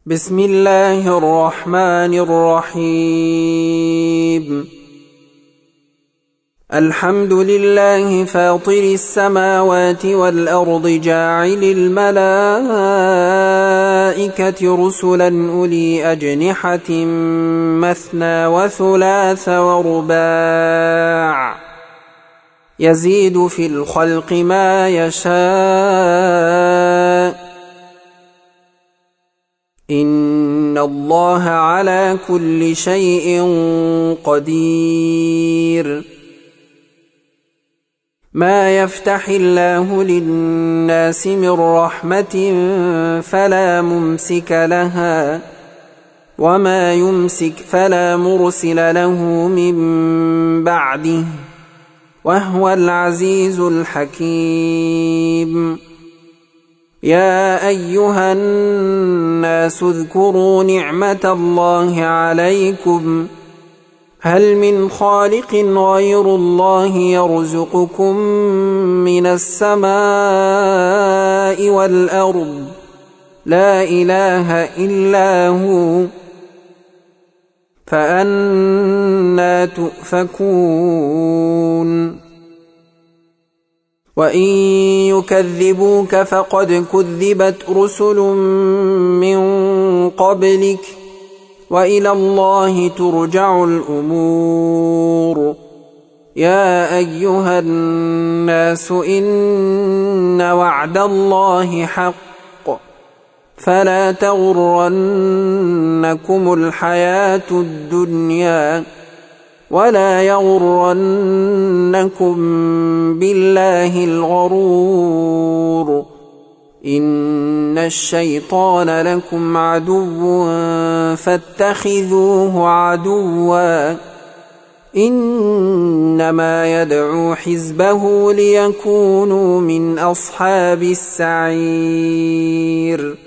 بسم الله الرحمن الرحيم. الحمد لله فاطر السماوات والأرض جاعل الملائكة رسلا أولي أجنحة مثنى وثلاث ورباع يزيد في الخلق ما يشاء إن الله على كل شيء قدير. ما يفتح الله للناس من رحمة فلا ممسك لها وما يمسك فلا مرسل له من بعده وهو العزيز الحكيم. يا أيها الناس اذكروا نعمة الله عليكم هل من خالق غير الله يرزقكم من السماء والأرض لا إله إلا هو فأنى تؤفكون. وإن يكذبوك فقد كذبت رسل من قبلك وإلى الله ترجع الأمور. يا أيها الناس إن وعد الله حق فلا تغرنكم الحياة الدنيا ولا يغرنكم بالله الغرور. إن الشيطان لكم عدو فاتخذوه عدوا إنما يدعو حزبه ليكونوا من أصحاب السعير.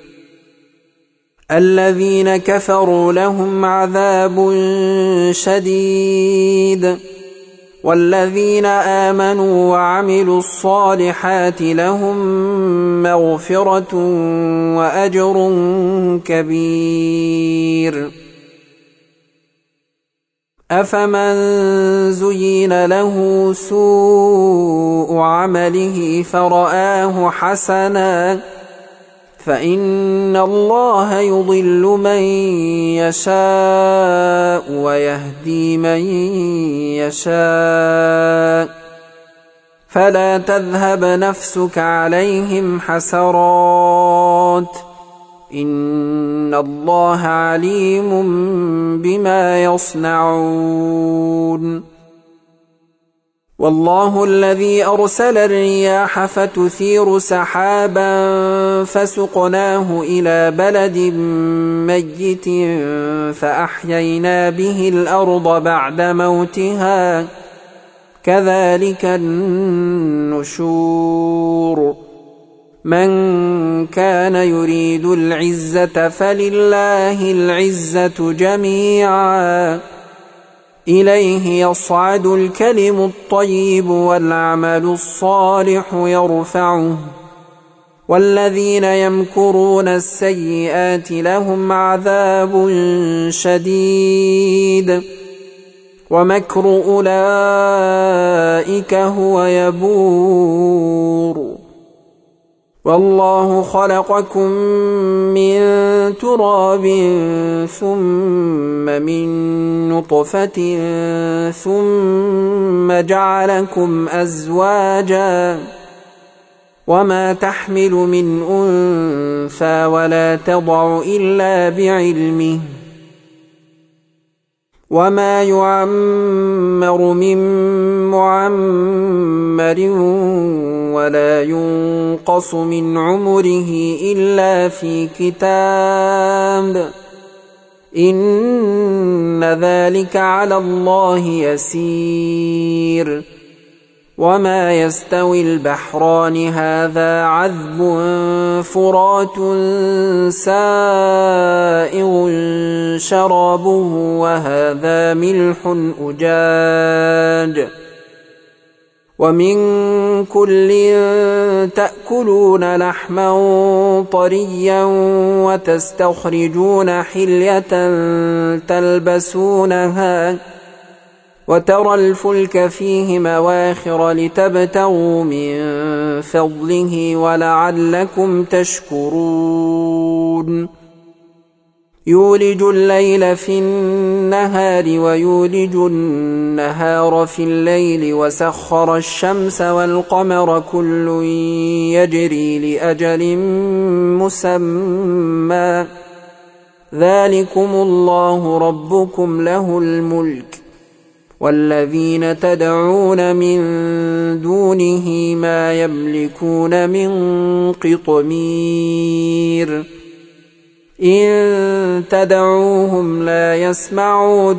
الذين كفروا لهم عذاب شديد والذين آمنوا وعملوا الصالحات لهم مغفرة وأجر كبير. أفمن زين له سوء عمله فرآه حسنا فإن الله يضل من يشاء ويهدي من يشاء فلا تذهب نفسك عليهم حسرات إن الله عليم بما يصنعون. والله الذي أرسل الرياح فتثير سحابا فسقناه إلى بلد ميت فأحيينا به الأرض بعد موتها كذلك النشور. من كان يريد العزة فلله العزة جميعا إليه يصعد الكلم الطيب والعمل الصالح يرفعه والذين يمكرون السيئات لهم عذاب شديد ومكر أولئك هو يبور. والله خلقكم من تراب ثم من نطفة ثم جعلكم أزواجا وما تحمل من أنثى ولا تضع إلا بعلمه وما يعمر من معمر ولا ينقص من عمره إلا في كتاب إن ذلك على الله يسير. وما يستوي البحران هذا عذب فرات سائغ شرابه وهذا ملح أجاج ومن كل تأكلون لحما طريا وتستخرجون حلية تلبسونها وترى الفلك فيه مواخر لتبتغوا من فضله ولعلكم تشكرون يولج الليل في النهار ويولج النهار في الليل وسخر الشمس والقمر كل يجري لأجل مسمى ذلكم الله ربكم له الملك والذين تدعون من دونه ما يملكون من قطمير إن تدعوهم لا يسمعوا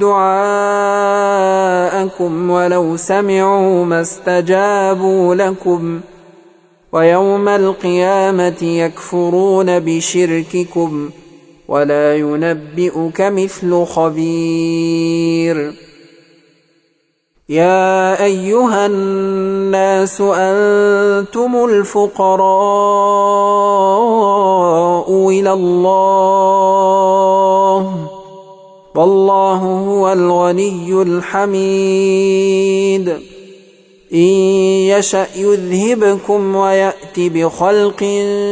دعاءكم ولو سمعوا ما استجابوا لكم ويوم القيامة يكفرون بشرككم ولا ينبئك مثل خبير يا أيها الناس أنتم الفقراء إلى الله والله هو الغني الحميد إن يشأ يذهبكم ويأت بخلق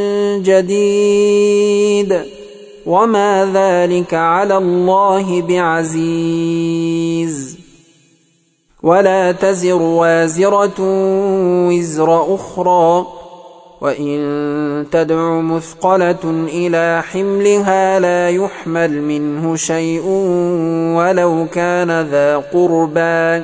جديد وما ذلك على الله بعزيز ولا تزر وازرة وزر أخرى وإن تدع مثقلة إلى حملها لا يحمل منه شيء ولو كان ذا قربى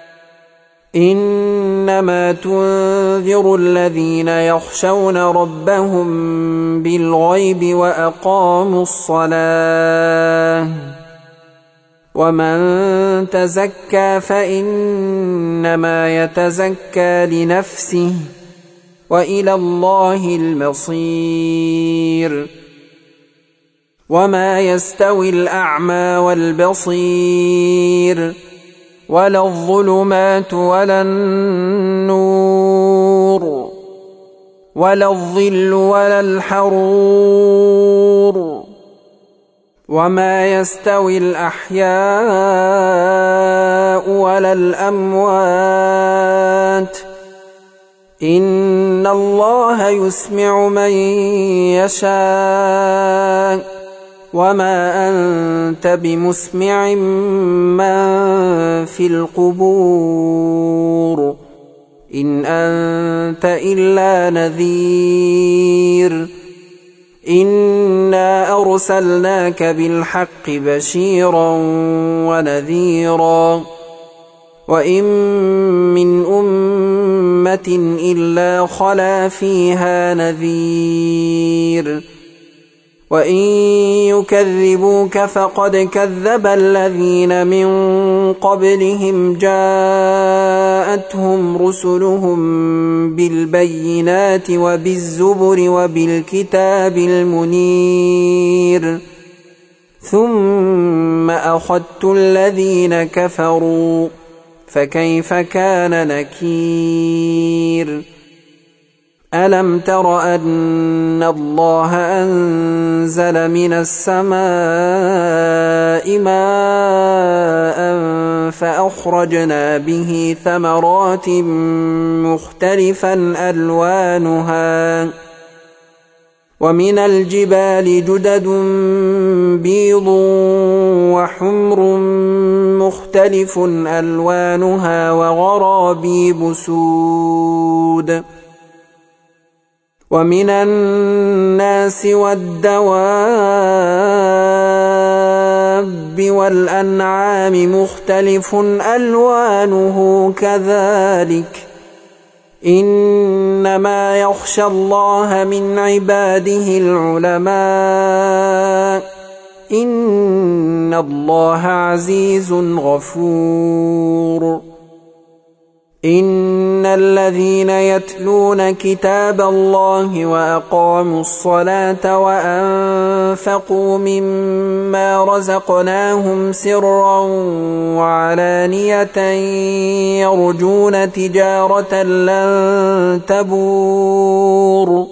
إنما تنذر الذين يخشون ربهم بالغيب وأقاموا الصلاة ومن تزكى فإنما يتزكى لنفسه وإلى الله المصير وما يستوي الأعمى والبصير ولا الظلمات ولا النور ولا الظل ولا الحرور وما يستوي الأحياء ولا الأموات إن الله يسمع من يشاء وما أنت بمسمع من في القبور إن أنت إلا نذير إنا أرسلناك بالحق بشيرا ونذيرا وإن من أمة إلا خلا فيها نذير وإن يكذبوك فقد كذب الذين من قبلهم جاءتهم رسلهم بالبينات وبالزبر وبالكتاب المنير ثم أخذت الذين كفروا فكيف كان نكير ألم تر أن الله أنزل من السماء ماء فأخرجنا به ثمرات مختلفا ألوانها ومن الجبال جدد بيض وحمر مختلف ألوانها وغرابيب سود ومن الناس والدواب والأنعام مختلف ألوانه كذلك إنما يخشى الله من عباده العلماء إن الله عزيز غفور إن الذين يتلون كتاب الله وأقاموا الصلاة وأنفقوا مما رزقناهم سرا وعلانية يرجون تجارة لن تبور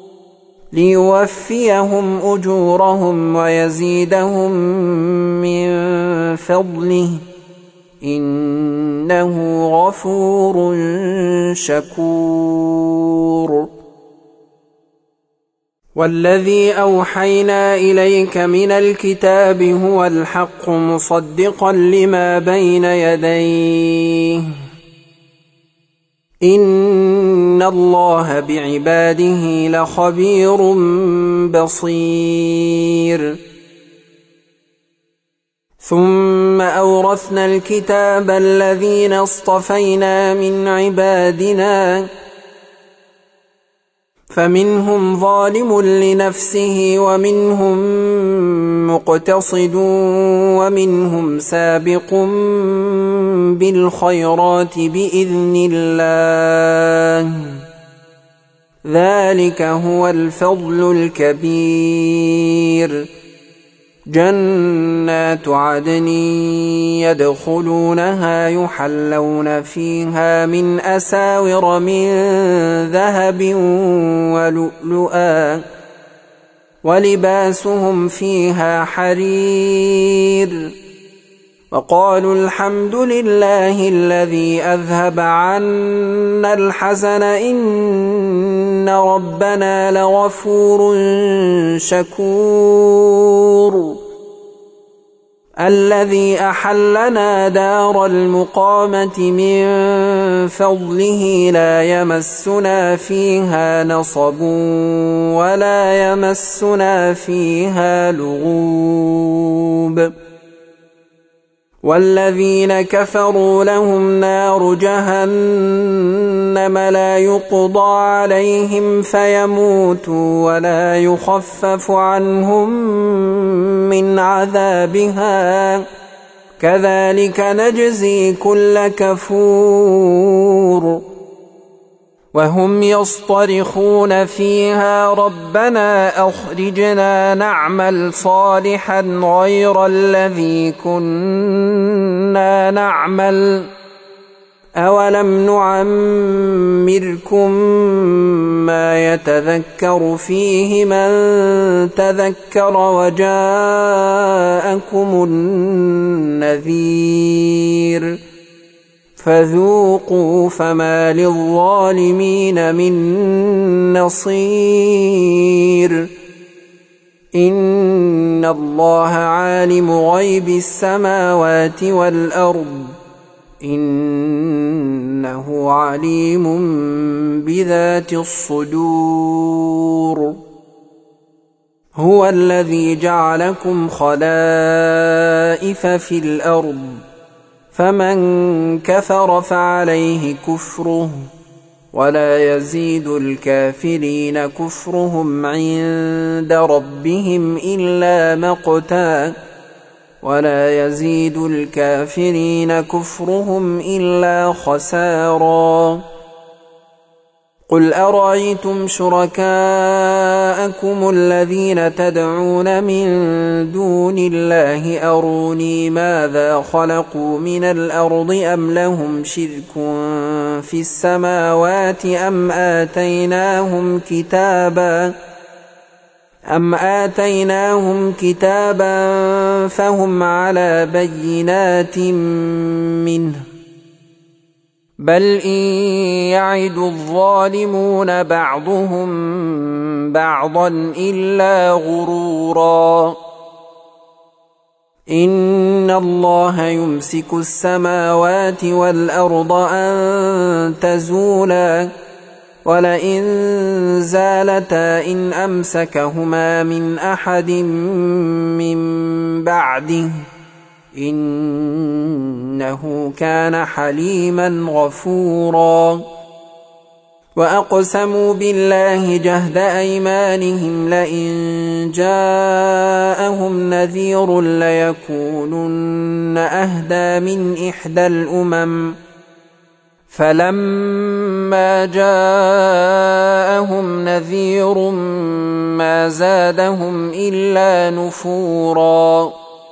ليوفيهم أجورهم ويزيدهم من فضله إنه غفور شكور. والذي أوحينا إليك من الكتاب هو الحق مصدقا لما بين يديه إن الله بعباده لخبير بصير. ثم أورثنا الكتاب الذين اصطفينا من عبادنا فمنهم ظالم لنفسه ومنهم مقتصد ومنهم سابق بالخيرات بإذن الله ذلك هو الفضل الكبير. جنات عدن يدخلونها يحلون فيها من أساور من ذهب ولؤلؤا ولباسهم فيها حرير وقالوا الحمد لله الذي أذهب عنا الحزن إن ربنا لغفور شكور. الذي أحلنا دار المقامة من فضله لا يمسنا فيها نصب ولا يمسنا فيها لغوب. والذين كفروا لهم نار جهنم لا يقضى عليهم فيموتوا ولا يخفف عنهم من عذابها كذلك نجزي كل كفور. وهم يصطرخون فيها ربنا أخرجنا نعمل صالحا غير الذي كنا نعمل أولم نعمركم ما يتذكر فيه من تذكر وجاءكم النذير فذوقوا فما للظالمين من نصير. إن الله عالم غيب السماوات والأرض إنه عليم بذات الصدور. هو الذي جعلكم خلائف في الأرض فمن كفر فعليه كفره ولا يزيد الكافرين كفرهم عند ربهم إلا مقتا ولا يزيد الكافرين كفرهم إلا خسارا. قل أرأيتم شركاءكم الذين تدعون من دون الله أروني ماذا خلقوا من الأرض أم لهم شرك في السماوات أم آتيناهم كتابا فهم على بينات منه بل إن يعد الظالمون بعضهم بعضا إلا غرورا. إن الله يمسك السماوات والأرض أن تزولا ولئن زالتا إن أمسكهما من أحد من بعده إنه كان حليما غفورا. وأقسموا بالله جهد أيمانهم لئن جاءهم نذير ليكونن أهدى من إحدى الأمم فلما جاءهم نذير ما زادهم إلا نفورا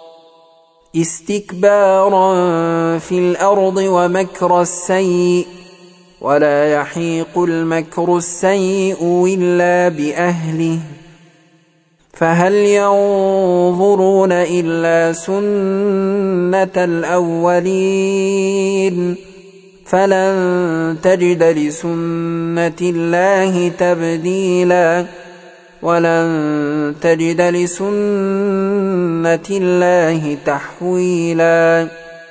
استكبارا في الأرض ومكر السيء ولا يحيق المكر السيء إلا بأهله فهل ينظرون إلا سنة الأولين فلن تجد لسنة الله تبديلا ولن تجد لسنة الله تحويلا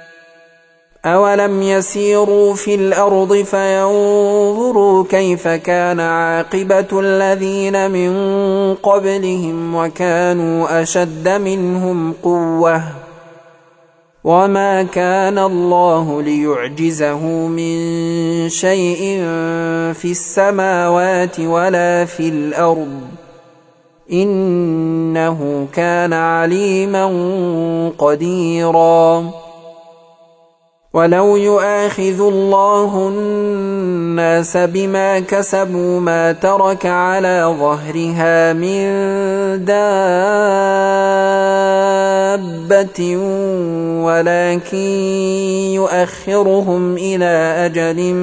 أولم يسيروا في الأرض فينظروا كيف كان عاقبة الذين من قبلهم وكانوا أشد منهم قوة وما كان الله ليعجزه من شيء في السماوات ولا في الأرض إنه كان عليما قديرا ولو يؤاخذ الله الناس بما كسبوا ما ترك على ظهرها من دابة ولكن يؤخرهم إلى أجل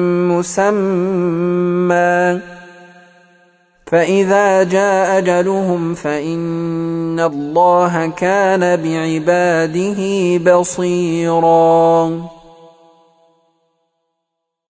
مسمى فإذا جاء أجلهم فإن الله كان بعباده بصيرا